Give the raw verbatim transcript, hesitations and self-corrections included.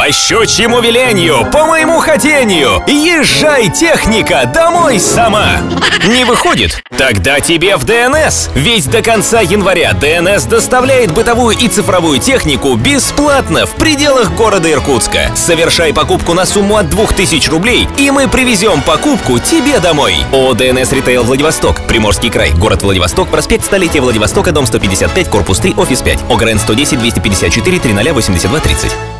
По щучьему велению, по моему хотению, езжай, техника, домой сама. Не выходит? Тогда тебе в ДНС. Ведь до конца января ДНС доставляет бытовую и цифровую технику бесплатно в пределах города Иркутска. Совершай покупку на сумму от двух тысяч рублей, и мы привезем покупку тебе домой. ООО «ДНС Ритейл Владивосток», Приморский край, город Владивосток, проспект Столетия Владивостока, дом сто пятьдесят пять, корпус три, офис пять. ОГРН сто десять двести пятьдесят четыре триста восемьдесят два тридцать.